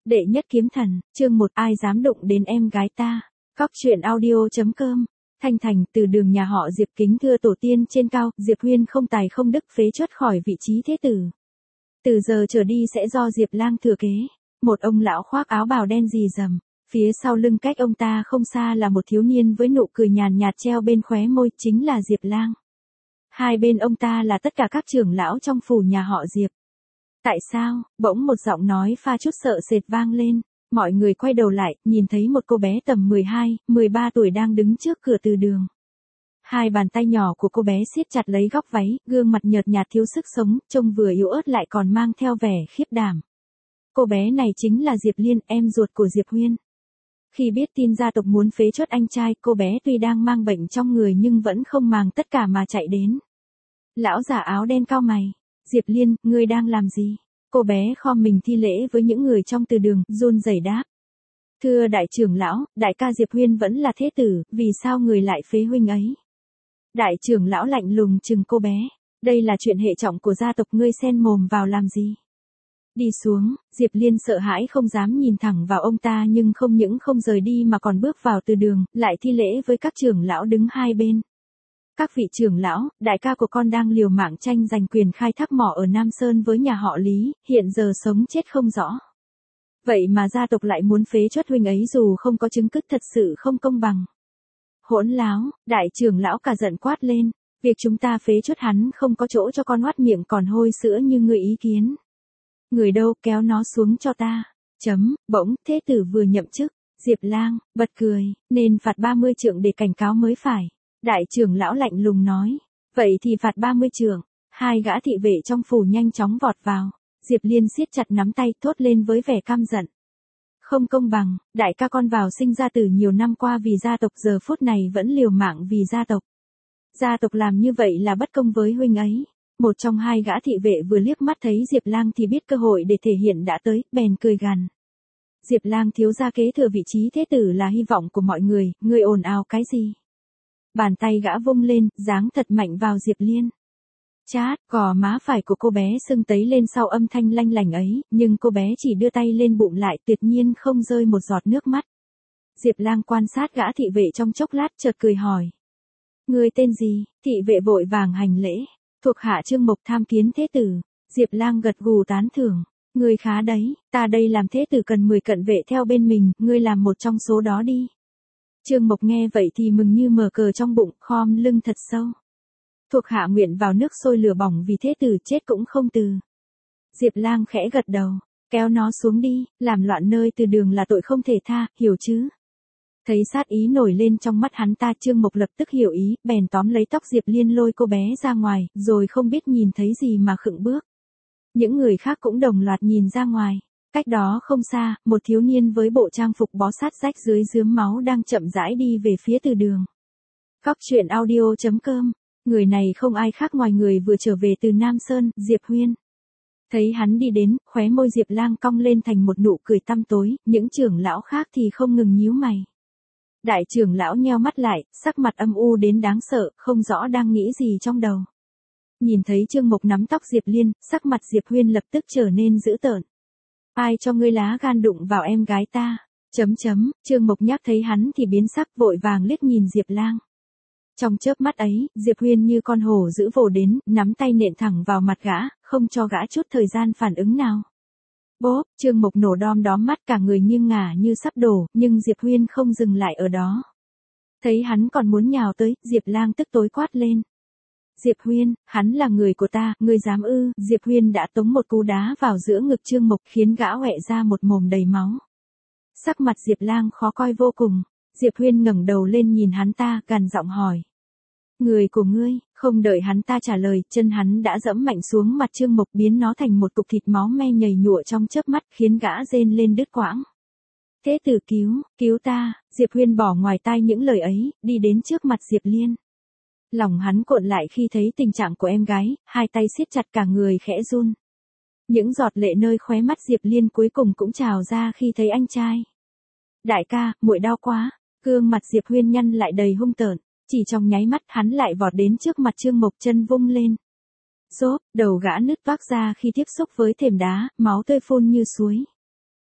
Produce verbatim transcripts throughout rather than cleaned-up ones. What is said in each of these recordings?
Đệ nhất kiếm thần, chương một, ai dám đụng đến em gái ta. Cóc truyện audio.com. Thanh Thành, từ đường nhà họ Diệp kính thưa tổ tiên trên cao, Diệp Huyên không tài không đức phế truất khỏi vị trí thế tử. Từ giờ trở đi sẽ do Diệp Lang thừa kế. Một ông lão khoác áo bào đen rì rầm, phía sau lưng cách ông ta không xa là một thiếu niên với nụ cười nhàn nhạt treo bên khóe môi, chính là Diệp Lang. Hai bên ông ta là tất cả các trưởng lão trong phủ nhà họ Diệp. Tại sao? Bỗng một giọng nói pha chút sợ sệt vang lên. Mọi người quay đầu lại, nhìn thấy một cô bé tầm mười hai, mười ba tuổi đang đứng trước cửa từ đường. Hai bàn tay nhỏ của cô bé siết chặt lấy góc váy, gương mặt nhợt nhạt thiếu sức sống, trông vừa yếu ớt lại còn mang theo vẻ khiếp đảm. Cô bé này chính là Diệp Liên, em ruột của Diệp Huyên. Khi biết tin gia tộc muốn phế truất anh trai, cô bé tuy đang mang bệnh trong người nhưng vẫn không màng tất cả mà chạy đến. Lão già áo đen cau mày. Diệp Liên, ngươi đang làm gì? Cô bé khom mình thi lễ với những người trong từ đường, run rẩy đáp. Thưa đại trưởng lão, đại ca Diệp Huyên vẫn là thế tử, vì sao người lại phế huynh ấy? Đại trưởng lão lạnh lùng trừng cô bé. Đây là chuyện hệ trọng của gia tộc, ngươi xen mồm vào làm gì? Đi xuống, Diệp Liên sợ hãi không dám nhìn thẳng vào ông ta nhưng không những không rời đi mà còn bước vào từ đường, lại thi lễ với các trưởng lão đứng hai bên. Các vị trưởng lão, đại ca của con đang liều mạng tranh giành quyền khai thác mỏ ở Nam Sơn với nhà họ Lý, hiện giờ sống chết không rõ. Vậy mà gia tộc lại muốn phế truất huynh ấy dù không có chứng cứ, thật sự không công bằng. Hỗn láo, đại trưởng lão cả giận quát lên, việc chúng ta phế truất hắn không có chỗ cho con oát miệng còn hôi sữa như người ý kiến. Người đâu, kéo nó xuống cho ta. Chấm, bỗng, thế tử vừa nhậm chức, Diệp Lang, bật cười, nên phạt ba mươi trượng để cảnh cáo mới phải. Đại trưởng lão lạnh lùng nói, vậy thì phạt ba mươi trượng. Hai gã thị vệ trong phủ nhanh chóng vọt vào. Diệp Liên siết chặt nắm tay, thốt lên với vẻ căm giận. Không công bằng, đại ca con vào sinh ra tử nhiều năm qua vì gia tộc, giờ phút này vẫn liều mạng vì gia tộc. Gia tộc làm như vậy là bất công với huynh ấy. Một trong hai gã thị vệ vừa liếc mắt thấy Diệp Lang thì biết cơ hội để thể hiện đã tới, bèn cười gằn. Diệp Lang thiếu gia kế thừa vị trí thế tử là hy vọng của mọi người, ngươi ồn ào cái gì? Bàn tay gã vung lên, giáng thật mạnh vào Diệp Liên. Chát, gò má phải của cô bé sưng tấy lên sau âm thanh lanh lảnh ấy, nhưng cô bé chỉ đưa tay lên bụng lại, tuyệt nhiên không rơi một giọt nước mắt. Diệp Lang quan sát gã thị vệ trong chốc lát chợt cười hỏi. Ngươi tên gì? Thị vệ vội vàng hành lễ. Thuộc hạ Trương Mộc tham kiến thế tử. Diệp Lang gật gù tán thưởng. Ngươi khá đấy, ta đây làm thế tử cần mười cận vệ theo bên mình, ngươi làm một trong số đó đi. Trương Mộc nghe vậy thì mừng như mở cờ trong bụng, khom lưng thật sâu. Thuộc hạ nguyện vào nước sôi lửa bỏng vì thế tử chết cũng không từ. Diệp Lang khẽ gật đầu, kéo nó xuống đi, làm loạn nơi từ đường là tội không thể tha, hiểu chứ? Thấy sát ý nổi lên trong mắt hắn ta, Trương Mộc lập tức hiểu ý, bèn tóm lấy tóc Diệp Liên lôi cô bé ra ngoài, rồi không biết nhìn thấy gì mà khựng bước. Những người khác cũng đồng loạt nhìn ra ngoài. Cách đó không xa, một thiếu niên với bộ trang phục bó sát rách dưới rướm máu đang chậm rãi đi về phía từ đường. Cóc truyện audio.com. Người này không ai khác ngoài người vừa trở về từ Nam Sơn, Diệp Huyên. Thấy hắn đi đến, khóe môi Diệp Lang cong lên thành một nụ cười tăm tối, những trưởng lão khác thì không ngừng nhíu mày. Đại trưởng lão nheo mắt lại, sắc mặt âm u đến đáng sợ, không rõ đang nghĩ gì trong đầu. Nhìn thấy Trương Mộc nắm tóc Diệp Liên, sắc mặt Diệp Huyên lập tức trở nên dữ tợn. Ai cho ngươi lá gan đụng vào em gái ta? Chấm chấm, Trương Mộc nhắc thấy hắn thì biến sắc, vội vàng liếc nhìn Diệp Lang. Trong chớp mắt ấy, Diệp Huyên như con hổ dữ vồ đến, nắm tay nện thẳng vào mặt gã, không cho gã chút thời gian phản ứng nào. Bốp, Trương Mộc nổ đom đóm mắt, cả người nghiêng ngả như sắp đổ, nhưng Diệp Huyên không dừng lại ở đó. Thấy hắn còn muốn nhào tới, Diệp Lang tức tối quát lên. Diệp Huyên, hắn là người của ta, ngươi dám ư? Diệp Huyên đã tống một cú đá vào giữa ngực Trương Mộc khiến gã hoẹ ra một mồm đầy máu. Sắc mặt Diệp Lang khó coi vô cùng. Diệp Huyên ngẩng đầu lên nhìn hắn ta, gằn giọng hỏi. Người của ngươi? Không đợi hắn ta trả lời, chân hắn đã giẫm mạnh xuống mặt Trương Mộc, biến nó thành một cục thịt máu me nhầy nhụa trong chớp mắt, khiến gã rên lên đứt quãng. Thế tử cứu, cứu ta! Diệp Huyên bỏ ngoài tai những lời ấy, đi đến trước mặt Diệp Liên. Lòng hắn cuộn lại khi thấy tình trạng của em gái, hai tay siết chặt, cả người khẽ run. Những giọt lệ nơi khóe mắt Diệp Liên cuối cùng cũng trào ra khi thấy anh trai. Đại ca, muội đau quá. Gương mặt Diệp Huyên nhăn lại đầy hung tợn. Chỉ trong nháy mắt hắn lại vọt đến trước mặt Trương Mộc, chân vung lên. Rốp, đầu gã nứt toác ra khi tiếp xúc với thềm đá, máu tươi phun như suối.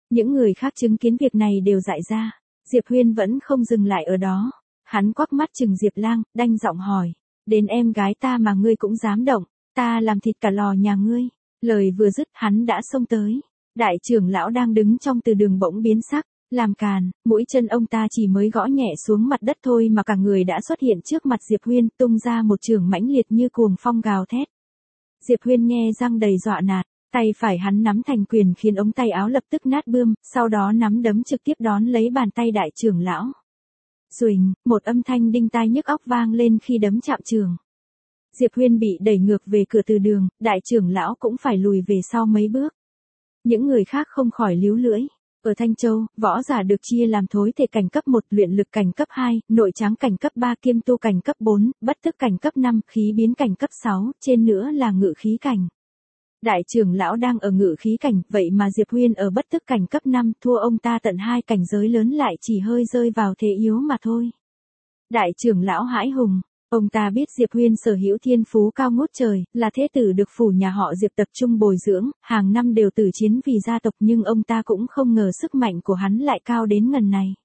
Những người khác chứng kiến việc này đều dại ra. Diệp Huyên vẫn không dừng lại ở đó. Hắn quắc mắt chừng Diệp Lang, đanh giọng hỏi. Đến em gái ta mà ngươi cũng dám động, ta làm thịt cả lò nhà ngươi. Lời vừa dứt hắn đã xông tới. Đại trưởng lão đang đứng trong từ đường bỗng biến sắc, làm càn, mũi chân ông ta chỉ mới gõ nhẹ xuống mặt đất thôi mà cả người đã xuất hiện trước mặt Diệp Huyên, tung ra một chưởng mãnh liệt như cuồng phong gào thét. Diệp Huyên nghe răng đầy dọa nạt, tay phải hắn nắm thành quyền khiến ống tay áo lập tức nát bươm, sau đó nắm đấm trực tiếp đón lấy bàn tay đại trưởng lão. Xuỳnh, một âm thanh đinh tai nhức óc vang lên khi đấm chạm chưởng. Diệp Huyên bị đẩy ngược về cửa từ đường, đại trưởng lão cũng phải lùi về sau mấy bước. Những người khác không khỏi líu lưỡi. Ở Thanh Châu, võ giả được chia làm thối thể cảnh cấp một, luyện lực cảnh cấp hai, nội tráng cảnh cấp ba, kiêm tu cảnh cấp bốn, bất thức cảnh cấp năm, khí biến cảnh cấp sáu, trên nữa là ngự khí cảnh. Đại trưởng lão đang ở ngự khí cảnh, vậy mà Diệp Huyên ở bất thức cảnh cấp năm, thua ông ta tận hai cảnh giới lớn, lại chỉ hơi rơi vào thế yếu mà thôi. Đại trưởng lão hãi hùng, ông ta biết Diệp Huyên sở hữu thiên phú cao ngút trời, là thế tử được phủ nhà họ Diệp tập trung bồi dưỡng, hàng năm đều tử chiến vì gia tộc, nhưng ông ta cũng không ngờ sức mạnh của hắn lại cao đến ngần này.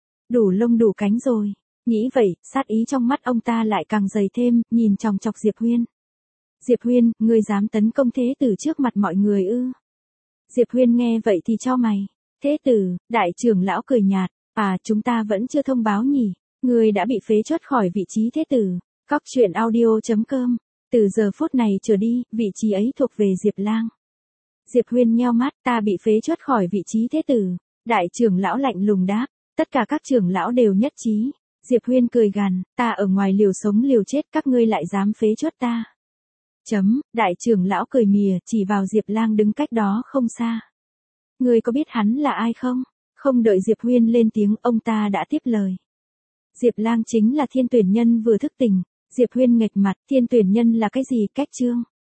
Đủ lông đủ cánh rồi. Nghĩ vậy, sát ý trong mắt ông ta lại càng dày thêm, nhìn chòng chọc Diệp Huyên. Diệp Huyên, ngươi dám tấn công thế tử trước mặt mọi người ư? Diệp Huyên nghe vậy thì cho mày. Thế tử, đại trưởng lão cười nhạt, à chúng ta vẫn chưa thông báo nhỉ, ngươi đã bị phế truất khỏi vị trí thế tử. Cóc truyện audio chấm com, từ giờ phút này trở đi, vị trí ấy thuộc về Diệp Lang. Diệp Huyên nheo mắt, ta bị phế truất khỏi vị trí thế tử. Đại trưởng lão lạnh lùng đáp, tất cả các trưởng lão đều nhất trí. Diệp Huyên cười gằn, ta ở ngoài liều sống liều chết, các ngươi lại dám phế truất ta. Chấm, đại trưởng lão cười mỉa, chỉ vào Diệp Lang đứng cách đó không xa. Ngươi có biết hắn là ai không? Không đợi Diệp Huyên lên tiếng, ông ta đã tiếp lời. Diệp Lang chính là thiên tuyển nhân vừa thức tỉnh. Diệp Huyên nghệch mặt, thiên tuyển nhân là cái gì? Cách chương.